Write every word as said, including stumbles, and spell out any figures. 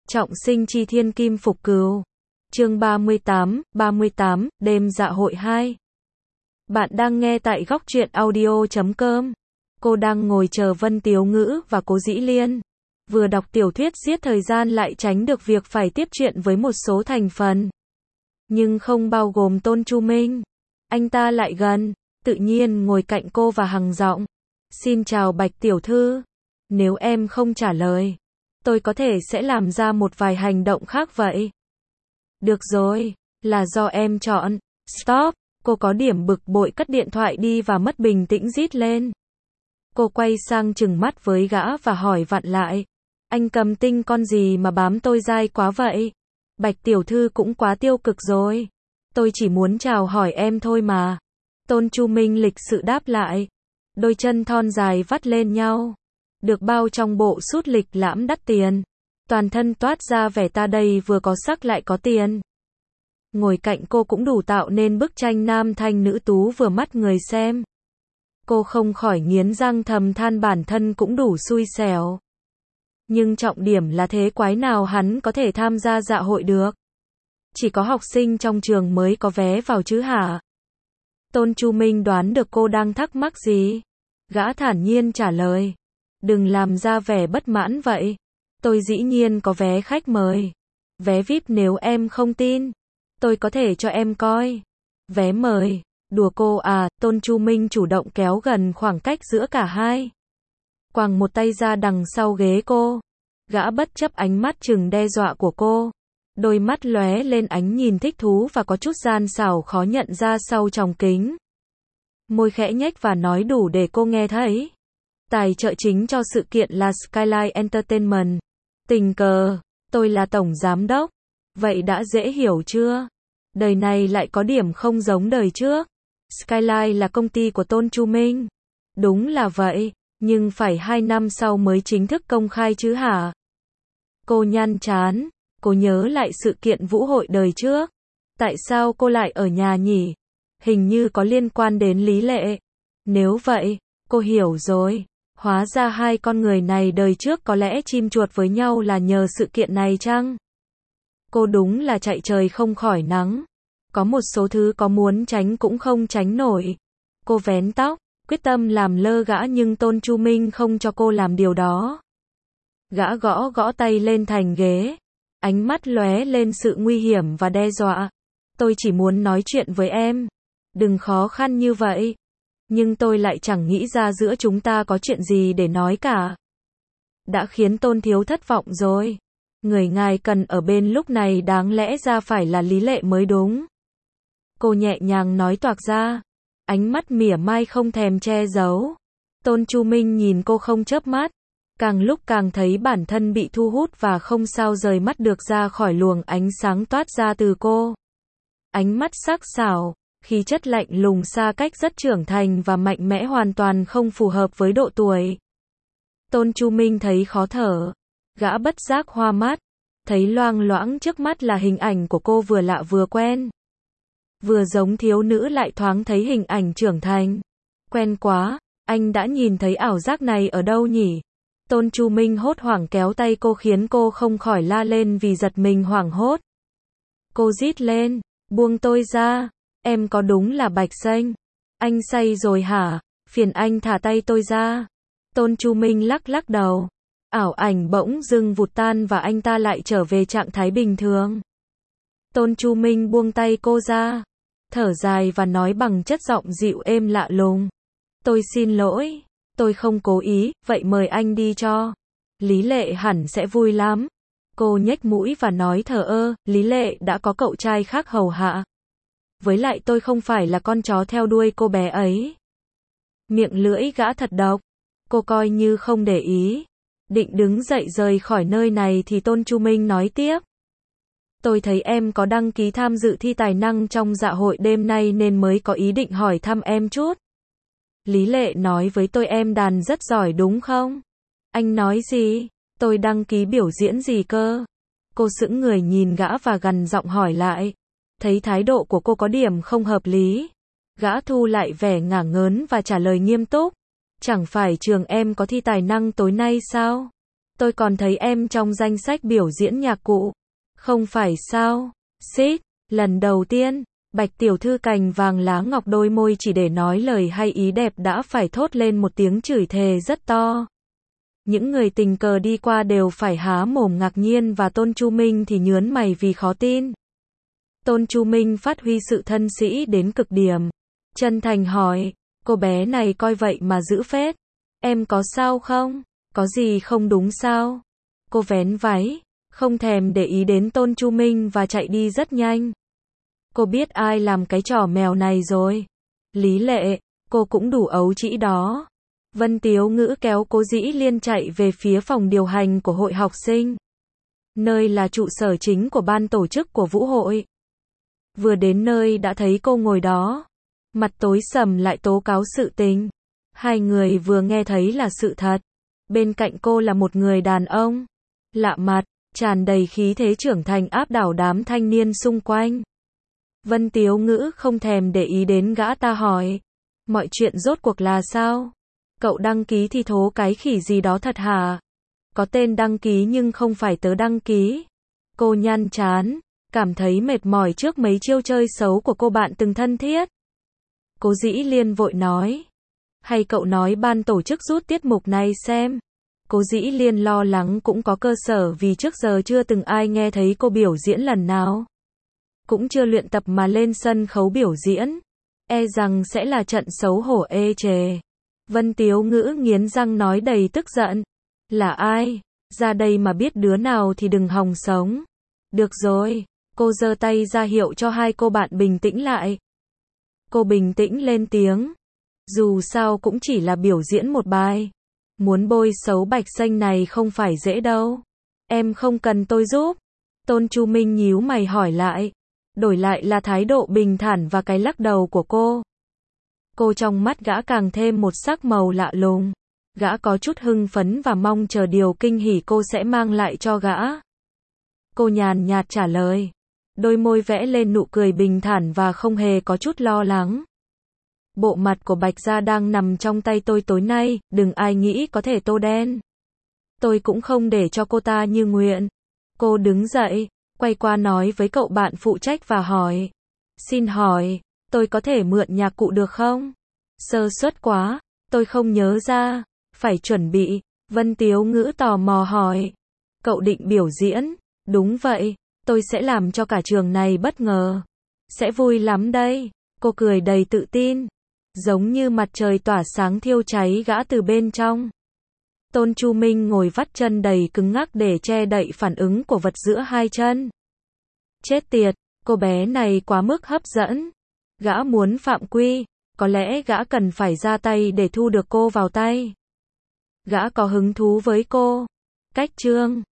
Trọng sinh chi thiên kim phục cừu. Chương ba mươi tám, ba mươi tám, đêm dạ hội hai. Bạn đang nghe tại góc truyện audio chấm com. Cô đang ngồi chờ Vân Tiếu Ngữ và Cố Dĩ Liên. Vừa đọc tiểu thuyết giết thời gian lại tránh được việc phải tiếp chuyện với một số thành phần. Nhưng không bao gồm Tôn Chu Minh. Anh ta lại gần, tự nhiên ngồi cạnh cô và hằng giọng. Xin chào Bạch tiểu thư. Nếu em không trả lời, tôi có thể sẽ làm ra một vài hành động khác vậy. Được rồi, là do em chọn. Stop, cô có điểm bực bội cất điện thoại đi và mất bình tĩnh rít lên. Cô quay sang trừng mắt với gã và hỏi vặn lại. Anh cầm tinh con gì mà bám tôi dai quá vậy? Bạch tiểu thư cũng quá tiêu cực rồi. Tôi chỉ muốn chào hỏi em thôi mà. Tôn Chu Minh lịch sự đáp lại. Đôi chân thon dài vắt lên nhau. Được bao trong bộ sút lịch lãm đắt tiền. Toàn thân toát ra vẻ ta đây vừa có sắc lại có tiền. Ngồi cạnh cô cũng đủ tạo nên bức tranh nam thanh nữ tú vừa mắt người xem. Cô không khỏi nghiến răng thầm than bản thân cũng đủ xui xẻo. Nhưng trọng điểm là thế quái nào hắn có thể tham gia dạ hội được. Chỉ có học sinh trong trường mới có vé vào chứ hả? Tôn Chu Minh đoán được cô đang thắc mắc gì. Gã thản nhiên trả lời. Đừng làm ra vẻ bất mãn vậy. Tôi dĩ nhiên có vé khách mời. Vé vi ai pi nếu em không tin. Tôi có thể cho em coi. Vé mời. Đùa cô à, Tôn Chu Minh chủ động kéo gần khoảng cách giữa cả hai. Quàng một tay ra đằng sau ghế cô. Gã bất chấp ánh mắt chừng đe dọa của cô. Đôi mắt lóe lên ánh nhìn thích thú và có chút gian xảo khó nhận ra sau tròng kính. Môi khẽ nhếch và nói đủ để cô nghe thấy. Tài trợ chính cho sự kiện là Skyline Entertainment. Tình cờ, tôi là tổng giám đốc. Vậy đã dễ hiểu chưa? Đời này lại có điểm không giống đời trước. Skyline là công ty của Tôn Chu Minh. Đúng là vậy, nhưng phải hai năm sau mới chính thức công khai chứ hả? Cô nhăn trán, cô nhớ lại sự kiện vũ hội đời trước. Tại sao cô lại ở nhà nhỉ? Hình như có liên quan đến Lý Lệ. Nếu vậy, cô hiểu rồi. Hóa ra hai con người này đời trước có lẽ chim chuột với nhau là nhờ sự kiện này chăng? Cô đúng là chạy trời không khỏi nắng. Có một số thứ có muốn tránh cũng không tránh nổi. Cô vén tóc, quyết tâm làm lơ gã nhưng Tôn Chu Minh không cho cô làm điều đó. Gã gõ gõ tay lên thành ghế. Ánh mắt lóe lên sự nguy hiểm và đe dọa. Tôi chỉ muốn nói chuyện với em. Đừng khó khăn như vậy. Nhưng tôi lại chẳng nghĩ ra giữa chúng ta có chuyện gì để nói cả. Đã khiến Tôn thiếu thất vọng rồi. Người ngài cần ở bên lúc này đáng lẽ ra phải là Lý Lệ mới đúng. Cô nhẹ nhàng nói toạc ra. Ánh mắt mỉa mai không thèm che giấu. Tôn Chu Minh nhìn cô không chớp mắt. Càng lúc càng thấy bản thân bị thu hút và không sao rời mắt được ra khỏi luồng ánh sáng toát ra từ cô. Ánh mắt sắc sảo. Khí chất lạnh lùng xa cách rất trưởng thành và mạnh mẽ hoàn toàn không phù hợp với độ tuổi. Tôn Chu Minh thấy khó thở. Gã bất giác hoa mắt. Thấy loang loãng trước mắt là hình ảnh của cô vừa lạ vừa quen. Vừa giống thiếu nữ lại thoáng thấy hình ảnh trưởng thành. Quen quá, anh đã nhìn thấy ảo giác này ở đâu nhỉ? Tôn Chu Minh hốt hoảng kéo tay cô khiến cô không khỏi la lên vì giật mình hoảng hốt. Cô rít lên, buông tôi ra. Em có đúng là Bạch Xanh? Anh say rồi hả? Phiền anh thả tay tôi ra. Tôn Chu Minh lắc lắc đầu. Ảo ảnh bỗng dưng vụt tan và anh ta lại trở về trạng thái bình thường. Tôn Chu Minh buông tay cô ra. Thở dài và nói bằng chất giọng dịu êm lạ lùng. Tôi xin lỗi. Tôi không cố ý, vậy mời anh đi cho. Lý Lệ hẳn sẽ vui lắm. Cô nhếch mũi và nói thờ ơ, Lý Lệ đã có cậu trai khác hầu hạ. Với lại tôi không phải là con chó theo đuôi cô bé ấy. Miệng lưỡi gã thật độc. Cô coi như không để ý. Định đứng dậy rời khỏi nơi này thì Tôn Chu Minh nói tiếp. Tôi thấy em có đăng ký tham dự thi tài năng trong dạ hội đêm nay nên mới có ý định hỏi thăm em chút. Lý Lệ nói với tôi em đàn rất giỏi đúng không? Anh nói gì? Tôi đăng ký biểu diễn gì cơ? Cô sững người nhìn gã và gằn giọng hỏi lại. Thấy thái độ của cô có điểm không hợp lý. Gã thu lại vẻ ngả ngớn và trả lời nghiêm túc. Chẳng phải trường em có thi tài năng tối nay sao? Tôi còn thấy em trong danh sách biểu diễn nhạc cụ. Không phải sao? Xít, lần đầu tiên, Bạch tiểu thư cành vàng lá ngọc đôi môi chỉ để nói lời hay ý đẹp đã phải thốt lên một tiếng chửi thề rất to. Những người tình cờ đi qua đều phải há mồm ngạc nhiên và Tôn Chu Minh thì nhớn mày vì khó tin. Tôn Chu Minh phát huy sự thân sĩ đến cực điểm. Chân thành hỏi, cô bé này coi vậy mà giữ phết. Em có sao không? Có gì không đúng sao? Cô vén váy, không thèm để ý đến Tôn Chu Minh và chạy đi rất nhanh. Cô biết ai làm cái trò mèo này rồi. Lý Lệ, cô cũng đủ ấu trĩ đó. Vân Tiếu Ngữ kéo Cố Dĩ Liên chạy về phía phòng điều hành của hội học sinh. Nơi là trụ sở chính của ban tổ chức của vũ hội. Vừa đến nơi đã thấy cô ngồi đó. Mặt tối sầm lại tố cáo sự tình. Hai người vừa nghe thấy là sự thật. Bên cạnh cô là một người đàn ông. Lạ mặt, tràn đầy khí thế trưởng thành áp đảo đám thanh niên xung quanh. Vân Tiếu Ngữ không thèm để ý đến gã ta hỏi. Mọi chuyện rốt cuộc là sao? Cậu đăng ký thi thố cái khỉ gì đó thật hả? Có tên đăng ký nhưng không phải tớ đăng ký. Cô nhăn chán, cảm thấy mệt mỏi trước mấy chiêu chơi xấu của cô bạn từng thân thiết. Cố Dĩ Liên vội nói. Hay cậu nói ban tổ chức rút tiết mục này xem. Cố Dĩ Liên lo lắng cũng có cơ sở vì trước giờ chưa từng ai nghe thấy cô biểu diễn lần nào. Cũng chưa luyện tập mà lên sân khấu biểu diễn. E rằng sẽ là trận xấu hổ ê chề. Vân Tiếu Ngữ nghiến răng nói đầy tức giận. Là ai? Ra đây mà biết đứa nào thì đừng hòng sống. Được rồi. Cô giơ tay ra hiệu cho hai cô bạn bình tĩnh lại. Cô bình tĩnh lên tiếng. Dù sao cũng chỉ là biểu diễn một bài. Muốn bôi xấu Bạch Xanh này không phải dễ đâu. Em không cần tôi giúp. Tôn Chu Minh nhíu mày hỏi lại. Đổi lại là thái độ bình thản và cái lắc đầu của cô. Cô trong mắt gã càng thêm một sắc màu lạ lùng. Gã có chút hưng phấn và mong chờ điều kinh hỉ cô sẽ mang lại cho gã. Cô nhàn nhạt trả lời. Đôi môi vẽ lên nụ cười bình thản và không hề có chút lo lắng. Bộ mặt của Bạch Gia đang nằm trong tay tôi tối nay, đừng ai nghĩ có thể tô đen. Tôi cũng không để cho cô ta như nguyện. Cô đứng dậy, quay qua nói với cậu bạn phụ trách và hỏi. Xin hỏi, tôi có thể mượn nhạc cụ được không? Sơ suất quá, tôi không nhớ ra. Phải chuẩn bị. Vân Tiếu Ngữ tò mò hỏi. Cậu định biểu diễn? Đúng vậy, tôi sẽ làm cho cả trường này bất ngờ. Sẽ vui lắm đây. Cô cười đầy tự tin. Giống như mặt trời tỏa sáng thiêu cháy gã từ bên trong. Tôn Chu Minh ngồi vắt chân đầy cứng ngắc để che đậy phản ứng của vật giữa hai chân. Chết tiệt, cô bé này quá mức hấp dẫn. Gã muốn phạm quy, có lẽ gã cần phải ra tay để thu được cô vào tay. Gã có hứng thú với cô. Cách chương